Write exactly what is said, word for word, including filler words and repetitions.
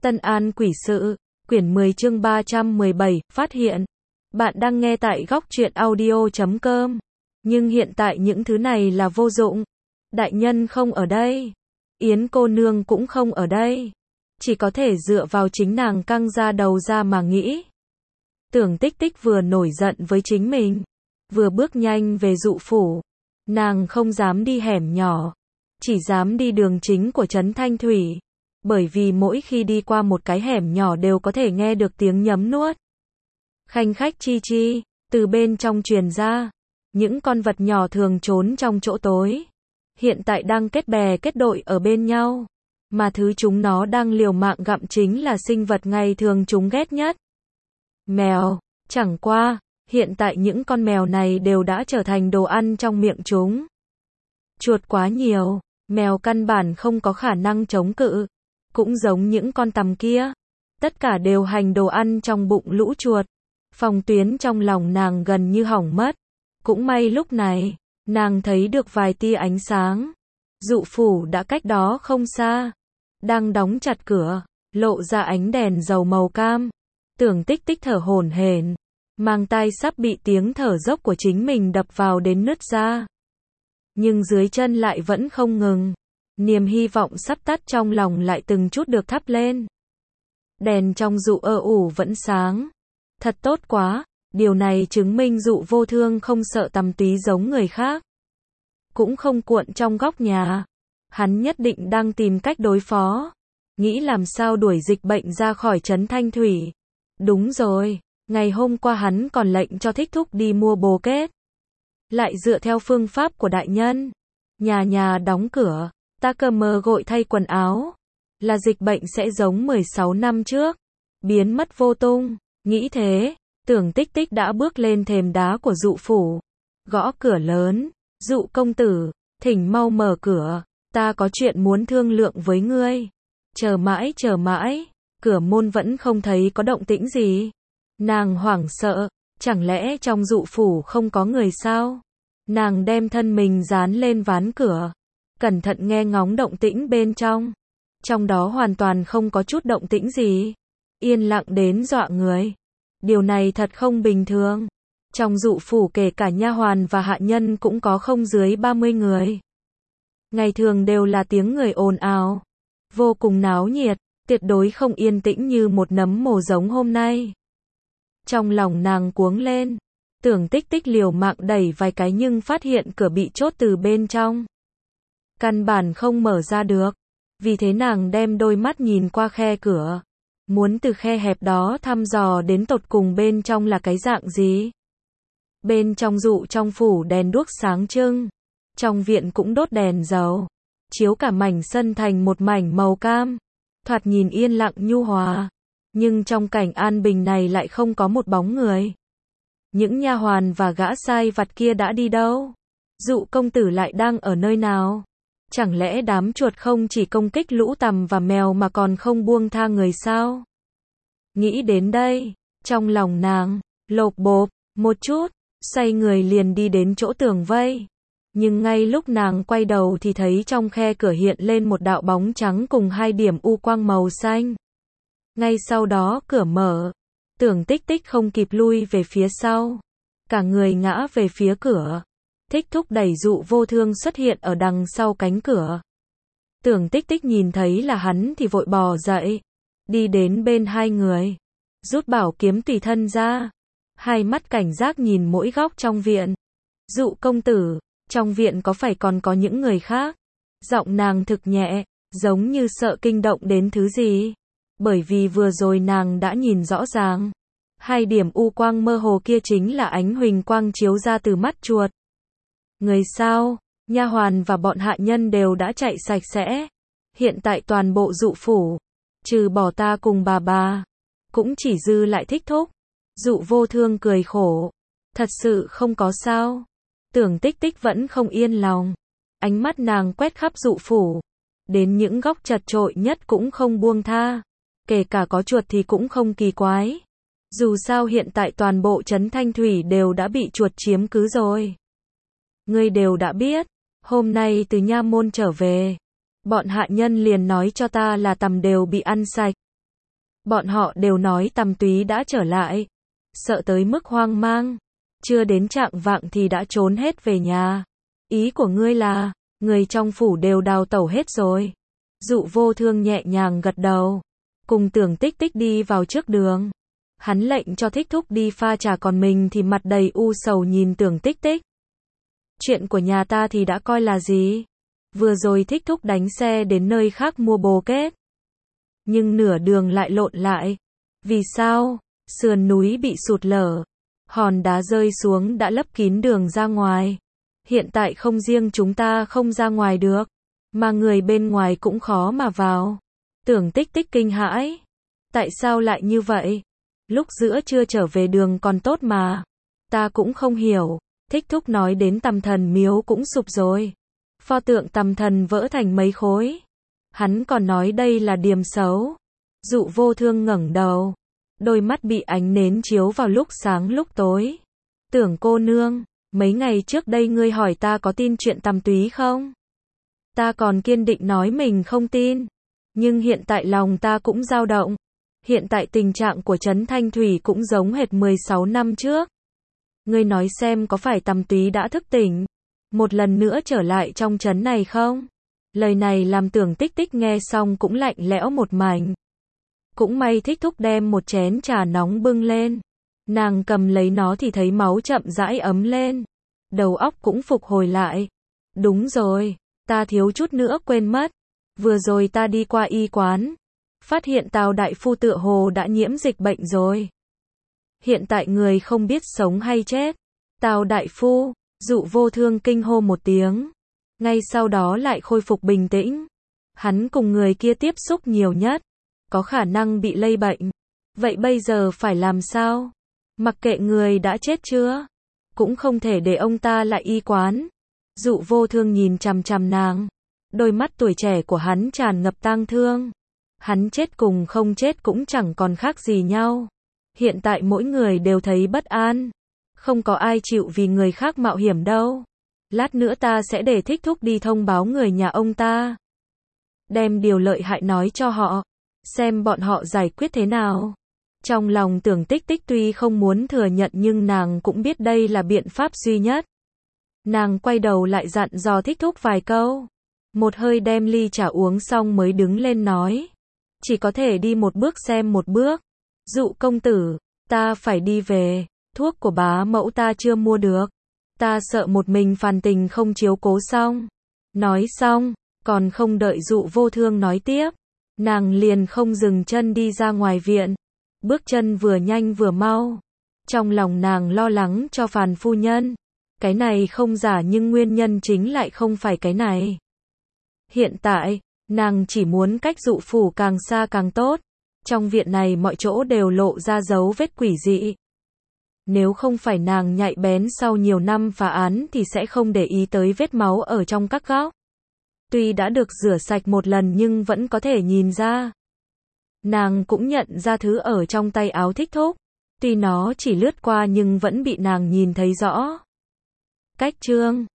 Tân An Quỷ Sự, quyển mười chương ba trăm mười bảy, phát hiện. Bạn đang nghe tại góc truyện audio chấm com. Nhưng hiện tại những thứ này là vô dụng. Đại nhân không ở đây. Yến cô nương cũng không ở đây. Chỉ có thể dựa vào chính nàng căng ra đầu ra mà nghĩ. Tưởng Tích Tích vừa nổi giận với chính mình, vừa bước nhanh về dụ phủ. Nàng không dám đi hẻm nhỏ, chỉ dám đi đường chính của trấn Thanh Thủy. Bởi vì mỗi khi đi qua một cái hẻm nhỏ đều có thể nghe được tiếng nhấm nuốt. Khanh khách chi chi, từ bên trong truyền ra. Những con vật nhỏ thường trốn trong chỗ tối. Hiện tại đang kết bè kết đội ở bên nhau. Mà thứ chúng nó đang liều mạng gặm chính là sinh vật ngày thường chúng ghét nhất. Mèo, chẳng qua, hiện tại những con mèo này đều đã trở thành đồ ăn trong miệng chúng. Chuột quá nhiều, mèo căn bản không có khả năng chống cự. Cũng giống những con tằm kia. Tất cả đều hành đồ ăn trong bụng lũ chuột. Phòng tuyến trong lòng nàng gần như hỏng mất. Cũng may lúc này, nàng thấy được vài tia ánh sáng. Dụ phủ đã cách đó không xa. Đang đóng chặt cửa, lộ ra ánh đèn dầu màu cam. Tưởng Tích Tích thở hổn hển, mang tai sắp bị tiếng thở dốc của chính mình đập vào đến nứt ra. Nhưng dưới chân lại vẫn không ngừng. Niềm hy vọng sắp tắt trong lòng lại từng chút được thắp lên. Đèn trong dụ ơ ủ vẫn sáng. Thật tốt quá, điều này chứng minh dụ vô thương không sợ tằm túy giống người khác. Cũng không cuộn trong góc nhà. Hắn nhất định đang tìm cách đối phó. Nghĩ làm sao đuổi dịch bệnh ra khỏi trấn Thanh Thủy. Đúng rồi, ngày hôm qua hắn còn lệnh cho Thích Thúc đi mua bồ kết. Lại dựa theo phương pháp của đại nhân. Nhà nhà đóng cửa. Ta cờ mờ gội thay quần áo. Là dịch bệnh sẽ giống mười sáu năm trước. Biến mất vô tung. Nghĩ thế, Tưởng Tích Tích đã bước lên thềm đá của dụ phủ. Gõ cửa lớn. Dụ công tử, thỉnh mau mở cửa. Ta có chuyện muốn thương lượng với ngươi. Chờ mãi chờ mãi. Cửa môn vẫn không thấy có động tĩnh gì. Nàng hoảng sợ. Chẳng lẽ trong dụ phủ không có người sao? Nàng đem thân mình dán lên ván cửa. Cẩn thận nghe ngóng động tĩnh bên trong. Trong đó hoàn toàn không có chút động tĩnh gì. Yên lặng đến dọa người. Điều này thật không bình thường. Trong dụ phủ kể cả nha hoàn và hạ nhân cũng có không dưới ba mươi người. Ngày thường đều là tiếng người ồn ào. Vô cùng náo nhiệt, tuyệt đối không yên tĩnh như một nấm mồ giống hôm nay. Trong lòng nàng cuống lên. Tưởng Tích Tích liều mạng đẩy vài cái nhưng phát hiện cửa bị chốt từ bên trong. Căn bản không mở ra được. Vì thế nàng đem đôi mắt nhìn qua khe cửa. Muốn từ khe hẹp đó thăm dò đến tột cùng bên trong là cái dạng gì. Bên trong dụ trong phủ đèn đuốc sáng trưng. Trong viện cũng đốt đèn dầu. Chiếu cả mảnh sân thành một mảnh màu cam. Thoạt nhìn yên lặng nhu hòa. Nhưng trong cảnh an bình này lại không có một bóng người. Những nha hoàn và gã sai vặt kia đã đi đâu? Dụ công tử lại đang ở nơi nào? Chẳng lẽ đám chuột không chỉ công kích lũ tằm và mèo mà còn không buông tha người sao? Nghĩ đến đây, trong lòng nàng, lộp bộp, một chút, xoay người liền đi đến chỗ tường vây. Nhưng ngay lúc nàng quay đầu thì thấy trong khe cửa hiện lên một đạo bóng trắng cùng hai điểm u quang màu xanh. Ngay sau đó cửa mở. Tưởng Tích Tích không kịp lui về phía sau. Cả người ngã về phía cửa. Thích Thúc đẩy dụ vô thương xuất hiện ở đằng sau cánh cửa. Tưởng Tích Tích nhìn thấy là hắn thì vội bò dậy. Đi đến bên hai người. Rút bảo kiếm tùy thân ra. Hai mắt cảnh giác nhìn mỗi góc trong viện. Dụ công tử, trong viện có phải còn có những người khác? Giọng nàng thực nhẹ, giống như sợ kinh động đến thứ gì. Bởi vì vừa rồi nàng đã nhìn rõ ràng. Hai điểm u quang mơ hồ kia chính là ánh huỳnh quang chiếu ra từ mắt chuột. Người sao? Nha hoàn và bọn hạ nhân đều đã chạy sạch sẽ. Hiện tại toàn bộ dụ phủ, trừ bỏ ta cùng bà bà, cũng chỉ dư lại Thích Thúc. Dụ vô thương cười khổ. Thật sự không có sao. Tưởng Tích Tích vẫn không yên lòng. Ánh mắt nàng quét khắp dụ phủ. Đến những góc chật chội nhất cũng không buông tha. Kể cả có chuột thì cũng không kỳ quái. Dù sao hiện tại toàn bộ trấn Thanh Thủy đều đã bị chuột chiếm cứ rồi. Ngươi đều đã biết. Hôm nay từ nha môn trở về. Bọn hạ nhân liền nói cho ta là tằm đều bị ăn sạch. Bọn họ đều nói Tầm Túy đã trở lại. Sợ tới mức hoang mang. Chưa đến chạng vạng thì đã trốn hết về nhà. Ý của ngươi là, người trong phủ đều đào tẩu hết rồi. Dụ Vô Thương nhẹ nhàng gật đầu. Cùng Tưởng Tích Tích đi vào trước đường. Hắn lệnh cho Thích Thúc đi pha trà, còn mình thì mặt đầy u sầu nhìn Tưởng Tích Tích. Chuyện của nhà ta thì đã coi là gì? Vừa rồi Thích Thúc đánh xe đến nơi khác mua bồ kết. Nhưng nửa đường lại lộn lại. Vì sao? Sườn núi bị sụt lở. Hòn đá rơi xuống đã lấp kín đường ra ngoài. Hiện tại không riêng chúng ta không ra ngoài được, mà người bên ngoài cũng khó mà vào. Tưởng Tích Tích kinh hãi. Tại sao lại như vậy? Lúc giữa trưa trở về đường còn tốt mà. Ta cũng không hiểu. Thích Thúc nói đến Tầm Thần miếu cũng sụp rồi. Pho tượng Tầm Thần vỡ thành mấy khối. Hắn còn nói đây là điềm xấu. Dụ Vô Thương ngẩng đầu. Đôi mắt bị ánh nến chiếu vào lúc sáng lúc tối. Tưởng cô nương, mấy ngày trước đây ngươi hỏi ta có tin chuyện Tầm Túy không? Ta còn kiên định nói mình không tin. Nhưng hiện tại lòng ta cũng dao động. Hiện tại tình trạng của Trấn Thanh Thủy cũng giống hệt mười sáu năm trước. Ngươi nói xem có phải Tầm Túy đã thức tỉnh, một lần nữa trở lại trong trấn này không? Lời này làm Tưởng Tích Tích nghe xong cũng lạnh lẽo một mảnh. Cũng may Thích Thúc đem một chén trà nóng bưng lên. Nàng cầm lấy nó thì thấy máu chậm rãi ấm lên. Đầu óc cũng phục hồi lại. Đúng rồi, ta thiếu chút nữa quên mất. Vừa rồi ta đi qua y quán. Phát hiện Tào đại phu tựa hồ đã nhiễm dịch bệnh rồi. Hiện tại người không biết sống hay chết. Tào đại phu, Dụ Vô Thương kinh hô một tiếng. Ngay sau đó lại khôi phục bình tĩnh. Hắn cùng người kia tiếp xúc nhiều nhất. Có khả năng bị lây bệnh. Vậy bây giờ phải làm sao? Mặc kệ người đã chết chưa? Cũng không thể để ông ta lại y quán. Dụ Vô Thương nhìn chằm chằm nàng. Đôi mắt tuổi trẻ của hắn tràn ngập tang thương. Hắn chết cùng không chết cũng chẳng còn khác gì nhau. Hiện tại mỗi người đều thấy bất an. Không có ai chịu vì người khác mạo hiểm đâu. Lát nữa ta sẽ để Thích Thúc đi thông báo người nhà ông ta. Đem điều lợi hại nói cho họ. Xem bọn họ giải quyết thế nào. Trong lòng Tưởng Tích Tích tuy không muốn thừa nhận nhưng nàng cũng biết đây là biện pháp duy nhất. Nàng quay đầu lại dặn dò Thích Thúc vài câu. Một hơi đem ly trà uống xong mới đứng lên nói. Chỉ có thể đi một bước xem một bước. Dụ công tử, ta phải đi về. Thuốc của bá mẫu ta chưa mua được. Ta sợ một mình Phàn Tình không chiếu cố xong. Nói xong, còn không đợi Dụ Vô Thương nói tiếp. Nàng liền không dừng chân đi ra ngoài viện. Bước chân vừa nhanh vừa mau. Trong lòng nàng lo lắng cho Phàn phu nhân. Cái này không giả nhưng nguyên nhân chính lại không phải cái này. Hiện tại, nàng chỉ muốn cách Dụ phủ càng xa càng tốt. Trong viện này mọi chỗ đều lộ ra dấu vết quỷ dị. Nếu không phải nàng nhạy bén sau nhiều năm phá án thì sẽ không để ý tới vết máu ở trong các góc. Tuy đã được rửa sạch một lần nhưng vẫn có thể nhìn ra. Nàng cũng nhận ra thứ ở trong tay áo Thích Thúc. Tuy nó chỉ lướt qua nhưng vẫn bị nàng nhìn thấy rõ. Cách chương